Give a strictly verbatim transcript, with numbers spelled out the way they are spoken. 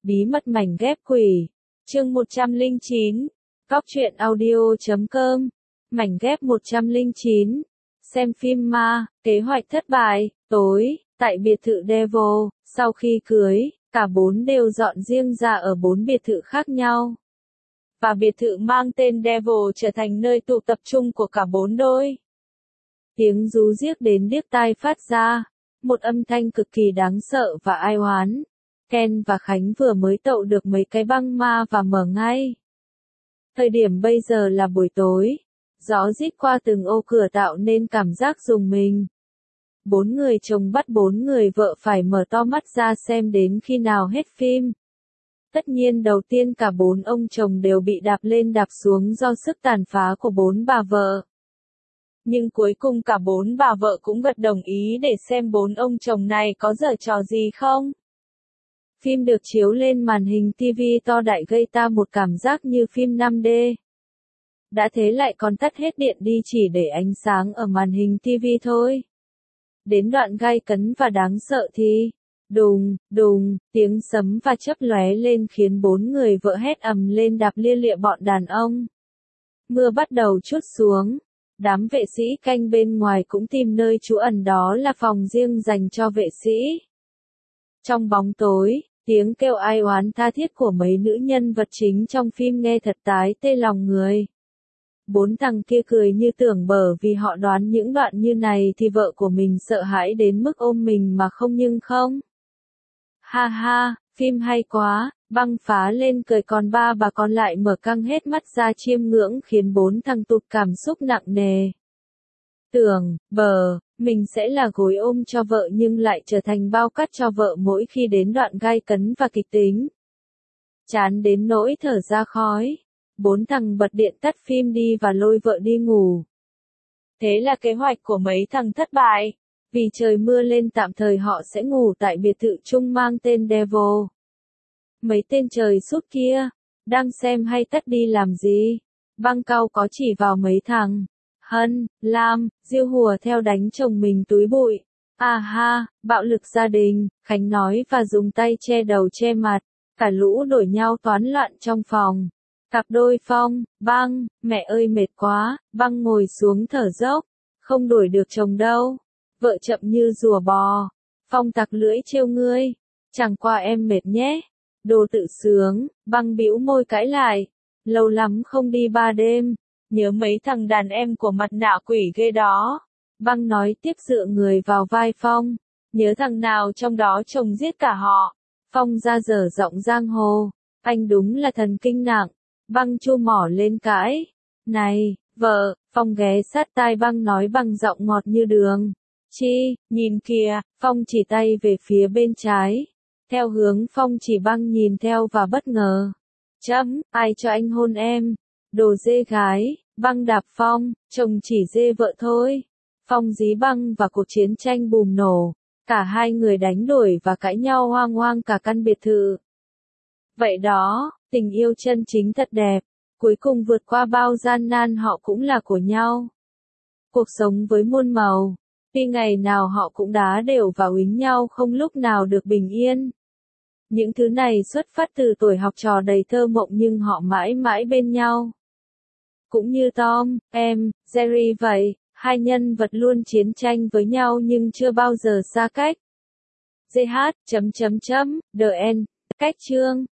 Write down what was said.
Bí mật mảnh ghép quỷ. Chương một trăm lẻ chín. Cóc truyện audio chấm com. Mảnh ghép một trăm lẻ chín. Xem phim ma, kế hoạch thất bại. Tối, tại biệt thự Devil, sau khi cưới, cả bốn đều dọn riêng ra ở bốn biệt thự khác nhau. Và biệt thự mang tên Devil trở thành nơi tụ tập trung của cả bốn đôi. Tiếng rú riếc đến điếc tai phát ra, một âm thanh cực kỳ đáng sợ và ai oán. Ken và Khánh vừa mới tậu được mấy cái băng ma và mở ngay. Thời điểm bây giờ là buổi tối, gió rít qua từng ô cửa tạo nên cảm giác rùng mình. Bốn người chồng bắt bốn người vợ phải mở to mắt ra xem đến khi nào hết phim. Tất nhiên đầu tiên cả bốn ông chồng đều bị đạp lên đạp xuống do sức tàn phá của bốn bà vợ. Nhưng cuối cùng cả bốn bà vợ cũng gật đồng ý để xem bốn ông chồng này có giở trò gì không. Phim được chiếu lên màn hình ti vi to đại gây ta một cảm giác như phim năm D. Đã thế lại còn tắt hết điện đi chỉ để ánh sáng ở màn hình ti vi thôi. Đến đoạn gay cấn và đáng sợ thì, đùng, đùng, tiếng sấm và chớp lóe lên khiến bốn người vợ hét ầm lên đạp lia lịa bọn đàn ông. Mưa bắt đầu trút xuống. Đám vệ sĩ canh bên ngoài cũng tìm nơi trú ẩn, đó là phòng riêng dành cho vệ sĩ. Trong bóng tối, tiếng kêu ai oán tha thiết của mấy nữ nhân vật chính trong phim nghe thật tái tê lòng người. Bốn thằng kia cười như tưởng bở vì họ đoán những đoạn như này thì vợ của mình sợ hãi đến mức ôm mình mà không nhưng không. Ha ha, phim hay quá, băng phá lên cười còn ba bà còn lại mở căng hết mắt ra chiêm ngưỡng khiến bốn thằng tụt cảm xúc nặng nề. Tưởng, bờ, mình sẽ là gối ôm cho vợ nhưng lại trở thành bao cát cho vợ mỗi khi đến đoạn gai cấn và kịch tính. Chán đến nỗi thở ra khói. Bốn thằng bật điện tắt phim đi và lôi vợ đi ngủ. Thế là kế hoạch của mấy thằng thất bại. Vì trời mưa lên tạm thời họ sẽ ngủ tại biệt thự chung mang tên Devil. Mấy tên trời sút kia, đang xem hay tắt đi làm gì? Băng cao có chỉ vào mấy thằng. Hân, Lam, Diêu hùa theo đánh chồng mình túi bụi. À ha, bạo lực gia đình, Khánh nói và dùng tay che đầu che mặt. Cả lũ đổi nhau toán loạn trong phòng. Cặp đôi Phong, Băng, mẹ ơi mệt quá, Băng ngồi xuống thở dốc. Không đuổi được chồng đâu. Vợ chậm như rùa bò. Phong tặc lưỡi trêu ngươi. Chẳng qua em mệt nhé. Đồ tự sướng, Băng bĩu môi cãi lại. Lâu lắm không đi ba đêm. Nhớ mấy thằng đàn em của mặt nạ quỷ ghê đó. Băng nói tiếp dựa người vào vai Phong. Nhớ thằng nào trong đó chồng giết cả họ. Phong ra dở giọng giang hồ. Anh đúng là thần kinh nặng. Băng chu mỏ lên cãi. Này, vợ, Phong ghé sát tai Băng nói bằng giọng ngọt như đường. Chi, nhìn kìa, Phong chỉ tay về phía bên trái. Theo hướng Phong chỉ Băng nhìn theo và bất ngờ. Chấm, ai cho anh hôn em? Đồ dê gái, Băng đạp Phong, chồng chỉ dê vợ thôi. Phong dí Băng và cuộc chiến tranh bùng nổ. Cả hai người đánh đuổi và cãi nhau hoang hoang cả căn biệt thự. Vậy đó, tình yêu chân chính thật đẹp. Cuối cùng vượt qua bao gian nan họ cũng là của nhau. Cuộc sống với muôn màu. Tuy ngày nào họ cũng đá đều và uýnh nhau không lúc nào được bình yên. Những thứ này xuất phát từ tuổi học trò đầy thơ mộng nhưng họ mãi mãi bên nhau. Cũng như Tom, em, Jerry vậy, hai nhân vật luôn chiến tranh với nhau nhưng chưa bao giờ xa cách. gi hát chấm chấm chấm, The End, cách chương.